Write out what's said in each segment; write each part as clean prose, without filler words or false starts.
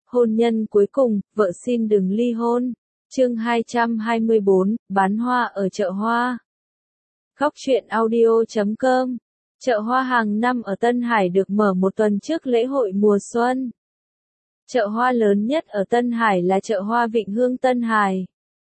Hôn nhân cuối cùng, vợ xin đừng ly hôn. Chương 224, bán hoa ở chợ hoa. Góc truyện audio.com. Chợ hoa hàng năm ở Tân Hải được mở một tuần trước lễ hội mùa xuân. Chợ hoa lớn nhất ở Tân Hải là chợ hoa Vịnh Hương Tân Hải.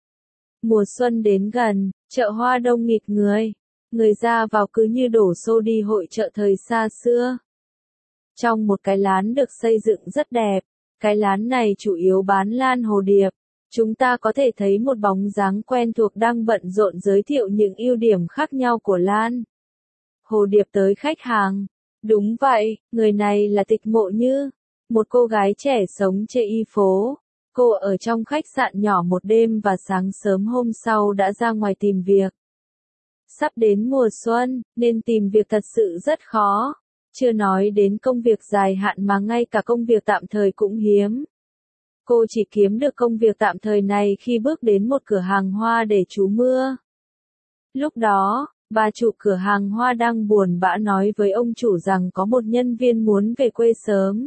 Mùa xuân đến gần, chợ hoa đông nghịt người. Người ra vào cứ như đổ xô đi hội chợ thời xa xưa. Trong một cái lán được xây dựng rất đẹp, cái lán này chủ yếu bán lan hồ điệp. Chúng ta có thể thấy một bóng dáng quen thuộc đang bận rộn giới thiệu những ưu điểm khác nhau của lan hồ điệp tới khách hàng. Đúng vậy, người này là Tịch Mộ Như, một cô gái trẻ sống trên y phố. Cô ở trong khách sạn nhỏ một đêm và sáng sớm hôm sau đã ra ngoài tìm việc. Sắp đến mùa xuân, nên tìm việc thật sự rất khó. Chưa nói đến công việc dài hạn mà ngay cả công việc tạm thời cũng hiếm. Cô chỉ kiếm được công việc tạm thời này khi bước đến một cửa hàng hoa để trú mưa. Lúc đó, bà chủ cửa hàng hoa đang buồn bã nói với ông chủ rằng có một nhân viên muốn về quê sớm.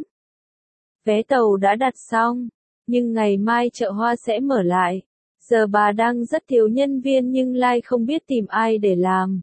Vé tàu đã đặt xong, nhưng ngày mai chợ hoa sẽ mở lại. Giờ bà đang rất thiếu nhân viên nhưng lại không biết tìm ai để làm.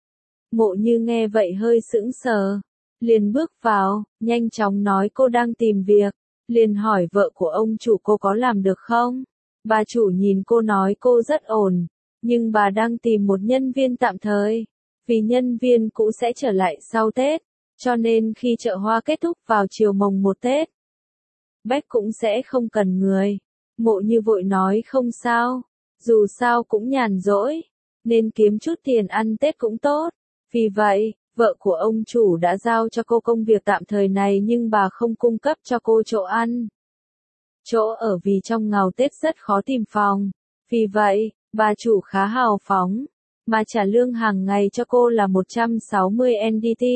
Mộ Như nghe vậy hơi sững sờ, liền bước vào, nhanh chóng nói cô đang tìm việc, liền hỏi vợ của ông chủ cô có làm được không. Bà chủ nhìn cô nói cô rất ổn, nhưng bà đang tìm một nhân viên tạm thời, vì nhân viên cũ sẽ trở lại sau Tết, cho nên khi chợ hoa kết thúc vào chiều mồng 1 Tết, Bách cũng sẽ không cần người. Mộ Như vội nói không sao, dù sao cũng nhàn rỗi, nên kiếm chút tiền ăn Tết cũng tốt. Vì vậy, vợ của ông chủ đã giao cho cô công việc tạm thời này nhưng bà không cung cấp cho cô chỗ ăn, chỗ ở vì trong ngày Tết rất khó tìm phòng. Vì vậy, bà chủ khá hào phóng, mà trả lương hàng ngày cho cô là 160 NDT.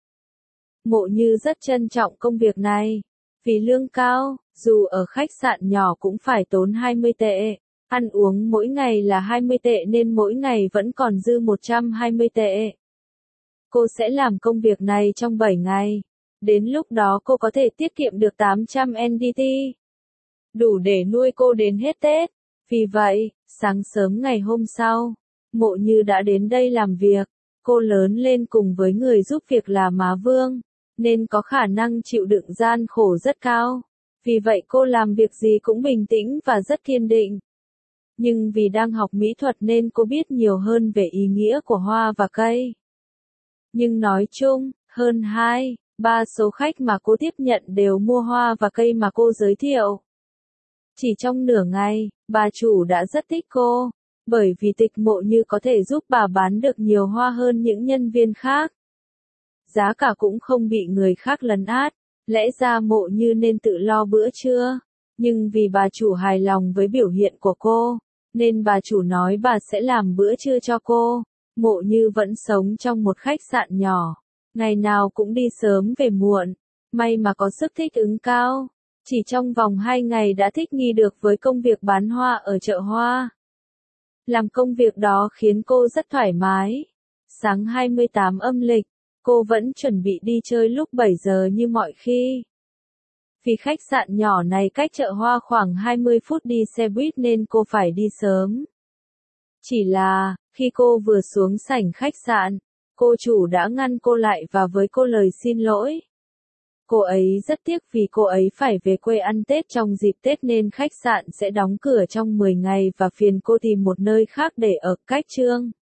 Mộ Như rất trân trọng công việc này, vì lương cao, dù ở khách sạn nhỏ cũng phải tốn 20 tệ. Ăn uống mỗi ngày là 20 tệ nên mỗi ngày vẫn còn dư 120 tệ. Cô sẽ làm công việc này trong 7 ngày. Đến lúc đó cô có thể tiết kiệm được 800 NDT. Đủ để nuôi cô đến hết Tết. Vì vậy, sáng sớm ngày hôm sau, Mộ Như đã đến đây làm việc. Cô lớn lên cùng với người giúp việc là Má Vương, nên có khả năng chịu đựng gian khổ rất cao. Vì vậy cô làm việc gì cũng bình tĩnh và rất kiên định. Nhưng vì đang học mỹ thuật nên cô biết nhiều hơn về ý nghĩa của hoa và cây. Nhưng nói chung, hơn 2/3 số khách mà cô tiếp nhận đều mua hoa và cây mà cô giới thiệu. Chỉ trong nửa ngày, bà chủ đã rất thích cô, bởi vì Tịch Mộ Như có thể giúp bà bán được nhiều hoa hơn những nhân viên khác. Giá cả cũng không bị người khác lấn át, lẽ ra Mộ Như nên tự lo bữa trưa. Nhưng vì bà chủ hài lòng với biểu hiện của cô, nên bà chủ nói bà sẽ làm bữa trưa cho cô. Mộ Như vẫn sống trong một khách sạn nhỏ, ngày nào cũng đi sớm về muộn, may mà có sức thích ứng cao. Chỉ trong vòng 2 ngày đã thích nghi được với công việc bán hoa ở chợ hoa. Làm công việc đó khiến cô rất thoải mái. Sáng 28 âm lịch, cô vẫn chuẩn bị đi chơi lúc 7 giờ như mọi khi. Vì khách sạn nhỏ này cách chợ hoa khoảng 20 phút đi xe buýt nên cô phải đi sớm. Chỉ là, khi cô vừa xuống sảnh khách sạn, cô chủ đã ngăn cô lại và với cô lời xin lỗi. Cô ấy rất tiếc vì cô ấy phải về quê ăn Tết trong dịp Tết nên khách sạn sẽ đóng cửa trong 10 ngày và phiền cô tìm một nơi khác để ở. Cách chương